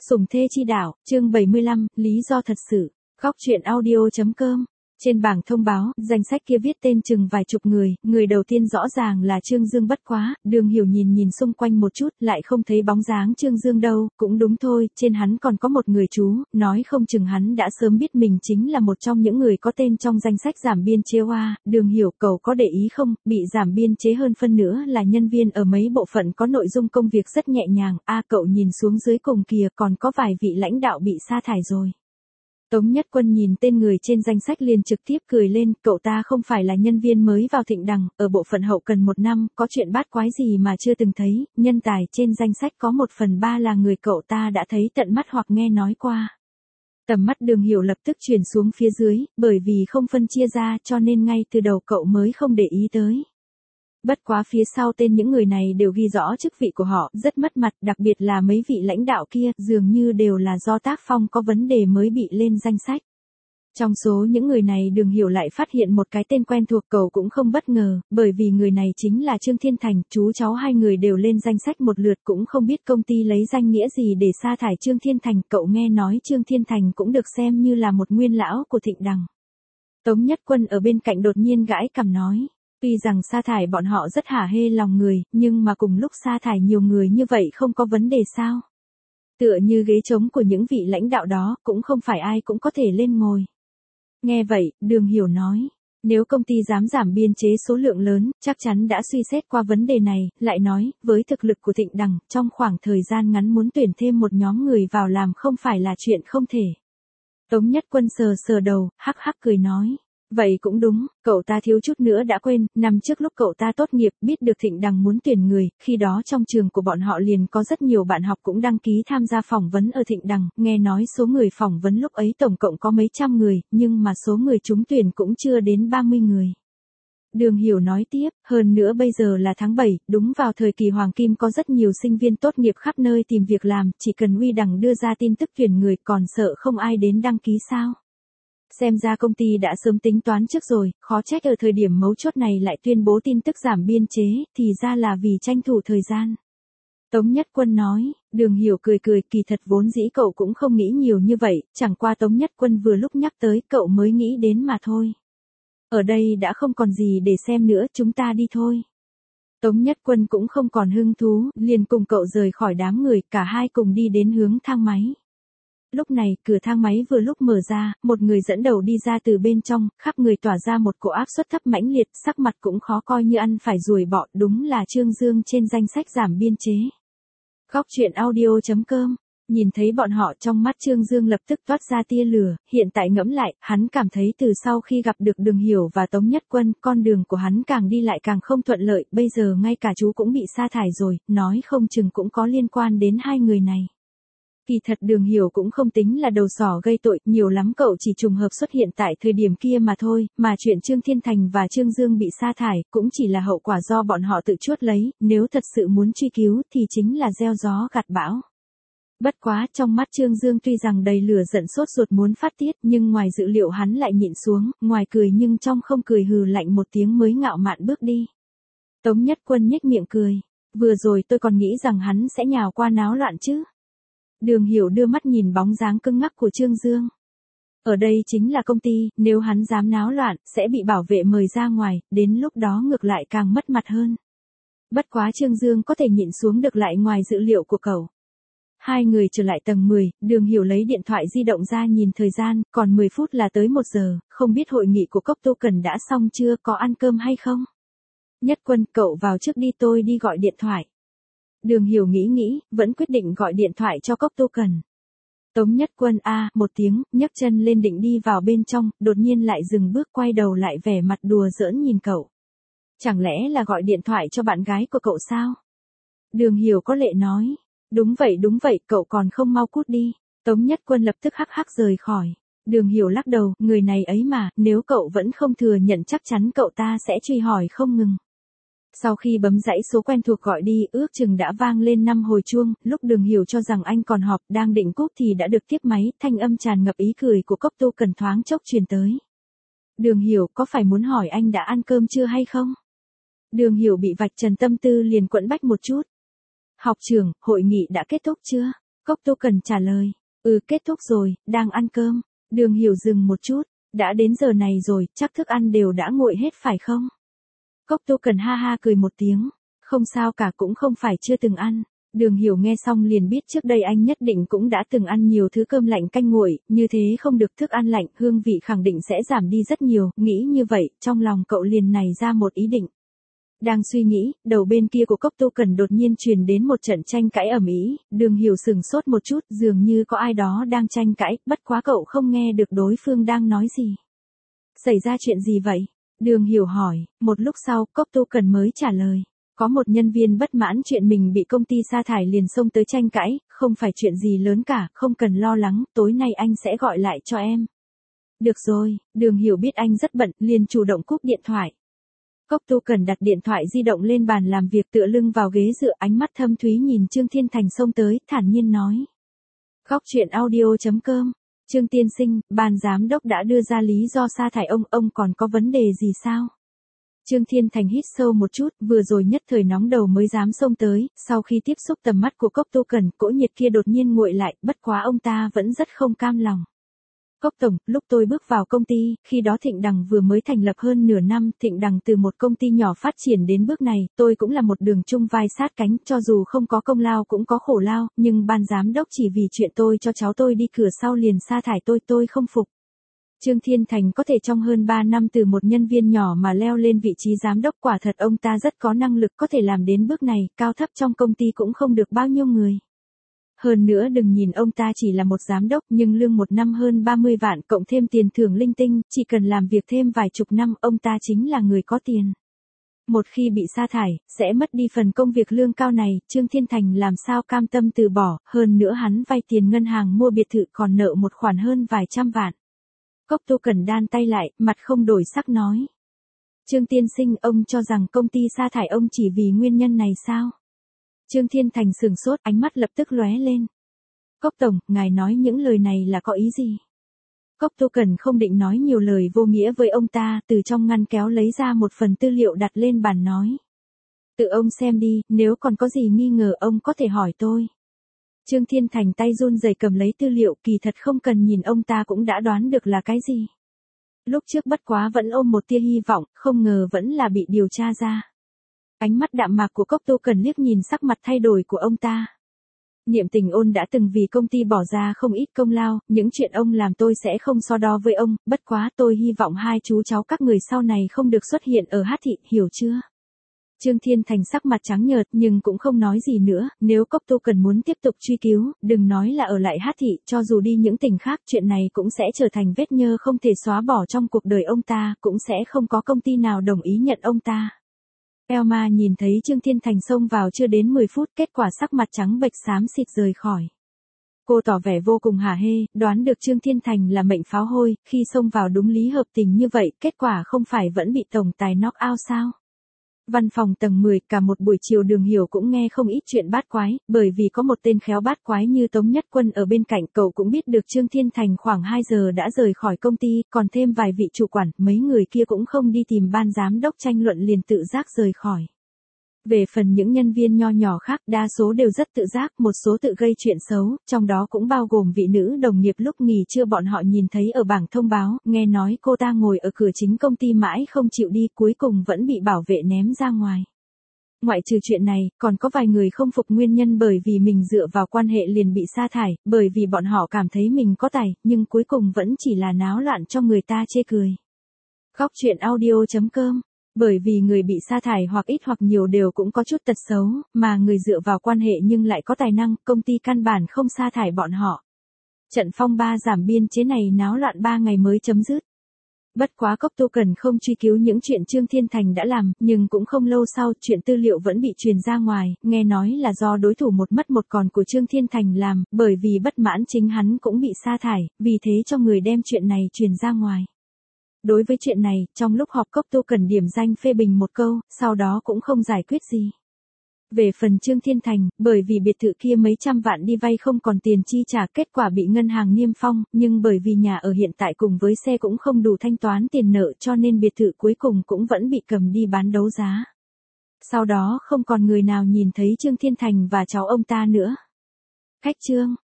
Sủng thê chi đạo, chương 75, lý do thật sự. Góc truyện audio.com. Trên bảng thông báo, danh sách kia viết tên chừng vài chục người đầu tiên rõ ràng là Trương Dương. Bất quá, Đường Hiểu nhìn xung quanh một chút, lại không thấy bóng dáng Trương Dương đâu. Cũng đúng thôi, trên hắn còn có một người chú, nói không chừng hắn đã sớm biết mình chính là một trong những người có tên trong danh sách giảm biên chế. Đường Hiểu, cậu có để ý không, bị giảm biên chế hơn phân nữa là nhân viên ở mấy bộ phận có nội dung công việc rất nhẹ nhàng. Cậu nhìn xuống dưới cùng kìa, còn có vài vị lãnh đạo bị sa thải rồi. Tống Nhất Quân nhìn tên người trên danh sách liền trực tiếp cười lên, cậu ta không phải là nhân viên mới vào Thịnh Đằng, ở bộ phận hậu cần 1 năm, có chuyện bát quái gì mà chưa từng thấy, nhân tài trên danh sách có 1/3 là người cậu ta đã thấy tận mắt hoặc nghe nói qua. Tầm mắt Đường Hiểu lập tức chuyển xuống phía dưới, bởi vì không phân chia ra cho nên ngay từ đầu cậu mới không để ý tới. Bất quá phía sau tên những người này đều ghi rõ chức vị của họ, rất mất mặt, đặc biệt là mấy vị lãnh đạo kia, dường như đều là do tác phong có vấn đề mới bị lên danh sách. Trong số những người này Đường Hiểu lại phát hiện một cái tên quen thuộc, cậu cũng không bất ngờ, bởi vì người này chính là Trương Thiên Thành, chú cháu hai người đều lên danh sách một lượt, cũng không biết công ty lấy danh nghĩa gì để sa thải Trương Thiên Thành. Cậu nghe nói Trương Thiên Thành cũng được xem như là một nguyên lão của Thịnh Đằng. Tống Nhất Quân ở bên cạnh đột nhiên gãi cằm nói. Tuy rằng sa thải bọn họ rất hả hê lòng người, nhưng mà cùng lúc sa thải nhiều người như vậy không có vấn đề sao? Tựa như ghế trống của những vị lãnh đạo đó, cũng không phải ai cũng có thể lên ngồi. Nghe vậy, Đường Hiểu nói, nếu công ty dám giảm biên chế số lượng lớn, chắc chắn đã suy xét qua vấn đề này, lại nói, với thực lực của Thịnh Đằng, trong khoảng thời gian ngắn muốn tuyển thêm một nhóm người vào làm không phải là chuyện không thể. Tống Nhất Quân sờ đầu, hắc hắc cười nói. Vậy cũng đúng, cậu ta thiếu chút nữa đã quên, năm trước lúc cậu ta tốt nghiệp biết được Thịnh Đằng muốn tuyển người, khi đó trong trường của bọn họ liền có rất nhiều bạn học cũng đăng ký tham gia phỏng vấn ở Thịnh Đằng, nghe nói số người phỏng vấn lúc ấy tổng cộng có mấy trăm người, nhưng mà số người trúng tuyển cũng chưa đến 30 người. Đường Hiểu nói tiếp, hơn nữa bây giờ là tháng 7, đúng vào thời kỳ hoàng kim có rất nhiều sinh viên tốt nghiệp khắp nơi tìm việc làm, chỉ cần Uy Đằng đưa ra tin tức tuyển người còn sợ không ai đến đăng ký sao? Xem ra công ty đã sớm tính toán trước rồi, khó trách ở thời điểm mấu chốt này lại tuyên bố tin tức giảm biên chế, thì ra là vì tranh thủ thời gian. Tống Nhất Quân nói, Đường Hiểu cười, kỳ thật vốn dĩ cậu cũng không nghĩ nhiều như vậy, chẳng qua Tống Nhất Quân vừa lúc nhắc tới cậu mới nghĩ đến mà thôi. Ở đây đã không còn gì để xem nữa, chúng ta đi thôi. Tống Nhất Quân cũng không còn hứng thú, liền cùng cậu rời khỏi đám người, cả hai cùng đi đến hướng thang máy. Lúc này, cửa thang máy vừa lúc mở ra, một người dẫn đầu đi ra từ bên trong, khắp người tỏa ra một cỗ áp suất thấp mãnh liệt, sắc mặt cũng khó coi như ăn phải ruồi bọ, đúng là Trương Dương trên danh sách giảm biên chế. Góc truyện audio.com. Nhìn thấy bọn họ trong mắt Trương Dương lập tức toát ra tia lửa, hiện tại ngẫm lại, hắn cảm thấy từ sau khi gặp được Đường Hiểu và Tống Nhất Quân, con đường của hắn càng đi lại càng không thuận lợi, bây giờ ngay cả chú cũng bị sa thải rồi, nói không chừng cũng có liên quan đến hai người này. Kỳ thật Đường Hiểu cũng không tính là đầu sỏ gây tội, nhiều lắm cậu chỉ trùng hợp xuất hiện tại thời điểm kia mà thôi, mà chuyện Trương Thiên Thành và Trương Dương bị sa thải, cũng chỉ là hậu quả do bọn họ tự chuốc lấy, nếu thật sự muốn truy cứu thì chính là gieo gió gặt bão. Bất quá, trong mắt Trương Dương tuy rằng đầy lửa giận sốt ruột muốn phát tiết, nhưng ngoài dự liệu hắn lại nhịn xuống, ngoài cười nhưng trong không cười, hừ lạnh một tiếng mới ngạo mạn bước đi. Tống Nhất Quân nhếch miệng cười, vừa rồi tôi còn nghĩ rằng hắn sẽ nhào qua náo loạn chứ. Đường Hiểu đưa mắt nhìn bóng dáng cứng ngắc của Trương Dương. Ở đây chính là công ty, nếu hắn dám náo loạn, sẽ bị bảo vệ mời ra ngoài, đến lúc đó ngược lại càng mất mặt hơn. Bất quá Trương Dương có thể nhịn xuống được lại ngoài dự liệu của cậu. Hai người trở lại tầng 10, Đường Hiểu lấy điện thoại di động ra nhìn thời gian, còn 10 phút là tới 1 giờ, không biết hội nghị của Cốc Tô Cần đã xong chưa, có ăn cơm hay không? Nhất Quân, cậu vào trước đi, tôi đi gọi điện thoại. Đường Hiểu nghĩ, vẫn quyết định gọi điện thoại cho Cốc Tô Cần. Tống Nhất Quân một tiếng, nhấc chân lên định đi vào bên trong, đột nhiên lại dừng bước, quay đầu lại vẻ mặt đùa giỡn nhìn cậu. Chẳng lẽ là gọi điện thoại cho bạn gái của cậu sao? Đường Hiểu có lệ nói. Đúng vậy, cậu còn không mau cút đi. Tống Nhất Quân lập tức hắc hắc rời khỏi. Đường Hiểu lắc đầu, người này ấy mà, nếu cậu vẫn không thừa nhận chắc chắn cậu ta sẽ truy hỏi không ngừng. Sau khi bấm dãy số quen thuộc gọi đi, ước chừng đã vang lên 5 hồi chuông, lúc Đường Hiểu cho rằng anh còn họp, đang định cúp thì đã được tiếp máy, thanh âm tràn ngập ý cười của Cốc Tô Cần thoáng chốc truyền tới. Đường Hiểu, có phải muốn hỏi anh đã ăn cơm chưa hay không? Đường Hiểu bị vạch trần tâm tư liền quẫn bách một chút. Học trưởng, hội nghị đã kết thúc chưa? Cốc Tu Cần trả lời. Kết thúc rồi, đang ăn cơm. Đường Hiểu dừng một chút. Đã đến giờ này rồi, chắc thức ăn đều đã nguội hết phải không? Cốc Tu Cần ha ha cười một tiếng. Không sao cả, cũng không phải chưa từng ăn. Đường Hiểu nghe xong liền biết trước đây anh nhất định cũng đã từng ăn nhiều thứ cơm lạnh canh nguội, như thế không được thức ăn lạnh, hương vị khẳng định sẽ giảm đi rất nhiều, nghĩ như vậy, trong lòng cậu liền nảy ra một ý định. Đang suy nghĩ, đầu bên kia của Cốc Tu Cần đột nhiên truyền đến một trận tranh cãi ầm ĩ, Đường Hiểu sừng sốt một chút, dường như có ai đó đang tranh cãi, bất quá cậu không nghe được đối phương đang nói gì. Xảy ra chuyện gì vậy? Đường Hiểu hỏi, một lúc sau, Cốc Tu Cần mới trả lời. Có một nhân viên bất mãn chuyện mình bị công ty sa thải liền xông tới tranh cãi, không phải chuyện gì lớn cả, không cần lo lắng, tối nay anh sẽ gọi lại cho em. Được rồi, Đường Hiểu biết anh rất bận, liền chủ động cúp điện thoại. Cốc Tu Cần đặt điện thoại di động lên bàn làm việc tựa lưng vào ghế dựa, ánh mắt thâm thúy nhìn Trương Thiên Thành xông tới, thản nhiên nói. Góc truyện audio.com, Trương tiên sinh, ban giám đốc đã đưa ra lý do sa thải ông còn có vấn đề gì sao? Trương Thiên Thành hít sâu một chút, vừa rồi nhất thời nóng đầu mới dám xông tới, sau khi tiếp xúc tầm mắt của Cốc Tu Cần, cỗ nhiệt kia đột nhiên nguội lại, bất quá ông ta vẫn rất không cam lòng. Cốc tổng, lúc tôi bước vào công ty, khi đó Thịnh Đằng vừa mới thành lập hơn nửa năm, Thịnh Đằng từ một công ty nhỏ phát triển đến bước này, tôi cũng là một đường chung vai sát cánh, cho dù không có công lao cũng có khổ lao, nhưng ban giám đốc chỉ vì chuyện tôi cho cháu tôi đi cửa sau liền sa thải tôi không phục. Trương Thiên Thành có thể trong hơn 3 năm từ một nhân viên nhỏ mà leo lên vị trí giám đốc, quả thật ông ta rất có năng lực có thể làm đến bước này, cao thấp trong công ty cũng không được bao nhiêu người. Hơn nữa đừng nhìn ông ta chỉ là một giám đốc nhưng lương một năm hơn 30 vạn cộng thêm tiền thưởng linh tinh, chỉ cần làm việc thêm vài chục năm ông ta chính là người có tiền. Một khi bị sa thải, sẽ mất đi phần công việc lương cao này, Trương Thiên Thành làm sao cam tâm từ bỏ, hơn nữa hắn vay tiền ngân hàng mua biệt thự còn nợ một khoản hơn vài trăm vạn. Cốc Tu Cần đan tay lại, mặt không đổi sắc nói. Trương tiên sinh, ông cho rằng công ty sa thải ông chỉ vì nguyên nhân này sao? Trương Thiên Thành sừng sốt, ánh mắt lập tức lóe lên. Cốc tổng, ngài nói những lời này là có ý gì? Cốc Tu Cần không định nói nhiều lời vô nghĩa với ông ta, từ trong ngăn kéo lấy ra một phần tư liệu đặt lên bàn nói. Tự ông xem đi, nếu còn có gì nghi ngờ ông có thể hỏi tôi. Trương Thiên Thành tay run rẩy cầm lấy tư liệu, kỳ thật không cần nhìn ông ta cũng đã đoán được là cái gì. Lúc trước bất quá vẫn ôm một tia hy vọng, không ngờ vẫn là bị điều tra ra. Ánh mắt đạm mạc của Cốc Tu Cần liếc nhìn sắc mặt thay đổi của ông ta. Niệm Tình Ôn đã từng vì công ty bỏ ra không ít công lao, những chuyện ông làm tôi sẽ không so đo với ông, bất quá tôi hy vọng hai chú cháu các người sau này không được xuất hiện ở Hát Thị, hiểu chưa? Trương Thiên Thành sắc mặt trắng nhợt nhưng cũng không nói gì nữa, nếu Cốc Tu Cần muốn tiếp tục truy cứu, đừng nói là ở lại Hát Thị, cho dù đi những tỉnh khác chuyện này cũng sẽ trở thành vết nhơ không thể xóa bỏ trong cuộc đời ông ta, cũng sẽ không có công ty nào đồng ý nhận ông ta. Elma nhìn thấy Trương Thiên Thành xông vào chưa đến 10 phút, kết quả sắc mặt trắng bệch xám xịt rời khỏi. Cô tỏ vẻ vô cùng hả hê, đoán được Trương Thiên Thành là mệnh pháo hôi, khi xông vào đúng lý hợp tình như vậy, kết quả không phải vẫn bị tổng tài knock out sao? Văn phòng tầng 10, cả một buổi chiều Đường Hiểu cũng nghe không ít chuyện bát quái, bởi vì có một tên khéo bát quái như Tống Nhất Quân ở bên cạnh, cậu cũng biết được Trương Thiên Thành khoảng 2 giờ đã rời khỏi công ty, còn thêm vài vị chủ quản, mấy người kia cũng không đi tìm ban giám đốc tranh luận liền tự giác rời khỏi. Về phần những nhân viên nho nhỏ khác, đa số đều rất tự giác, một số tự gây chuyện xấu, trong đó cũng bao gồm vị nữ đồng nghiệp lúc nghỉ trưa bọn họ nhìn thấy ở bảng thông báo, nghe nói cô ta ngồi ở cửa chính công ty mãi không chịu đi, cuối cùng vẫn bị bảo vệ ném ra ngoài. Ngoại trừ chuyện này, còn có vài người không phục nguyên nhân bởi vì mình dựa vào quan hệ liền bị sa thải, bởi vì bọn họ cảm thấy mình có tài, nhưng cuối cùng vẫn chỉ là náo loạn cho người ta chê cười. Góc truyện audio.com, bởi vì người bị sa thải hoặc ít hoặc nhiều đều cũng có chút tật xấu, mà người dựa vào quan hệ nhưng lại có tài năng, công ty căn bản không sa thải bọn họ. Trận phong ba giảm biên chế này náo loạn 3 ngày mới chấm dứt. Bất quá Cốc Tu Cần không truy cứu những chuyện Trương Thiên Thành đã làm, nhưng cũng không lâu sau, chuyện tư liệu vẫn bị truyền ra ngoài, nghe nói là do đối thủ một mất một còn của Trương Thiên Thành làm, bởi vì bất mãn chính hắn cũng bị sa thải, vì thế cho người đem chuyện này truyền ra ngoài. Đối với chuyện này, trong lúc họp Cốc Tu Cần điểm danh phê bình một câu, sau đó cũng không giải quyết gì. Về phần Trương Thiên Thành, bởi vì biệt thự kia mấy trăm vạn đi vay không còn tiền chi trả, kết quả bị ngân hàng niêm phong, nhưng bởi vì nhà ở hiện tại cùng với xe cũng không đủ thanh toán tiền nợ cho nên biệt thự cuối cùng cũng vẫn bị cầm đi bán đấu giá. Sau đó không còn người nào nhìn thấy Trương Thiên Thành và cháu ông ta nữa. Khách chương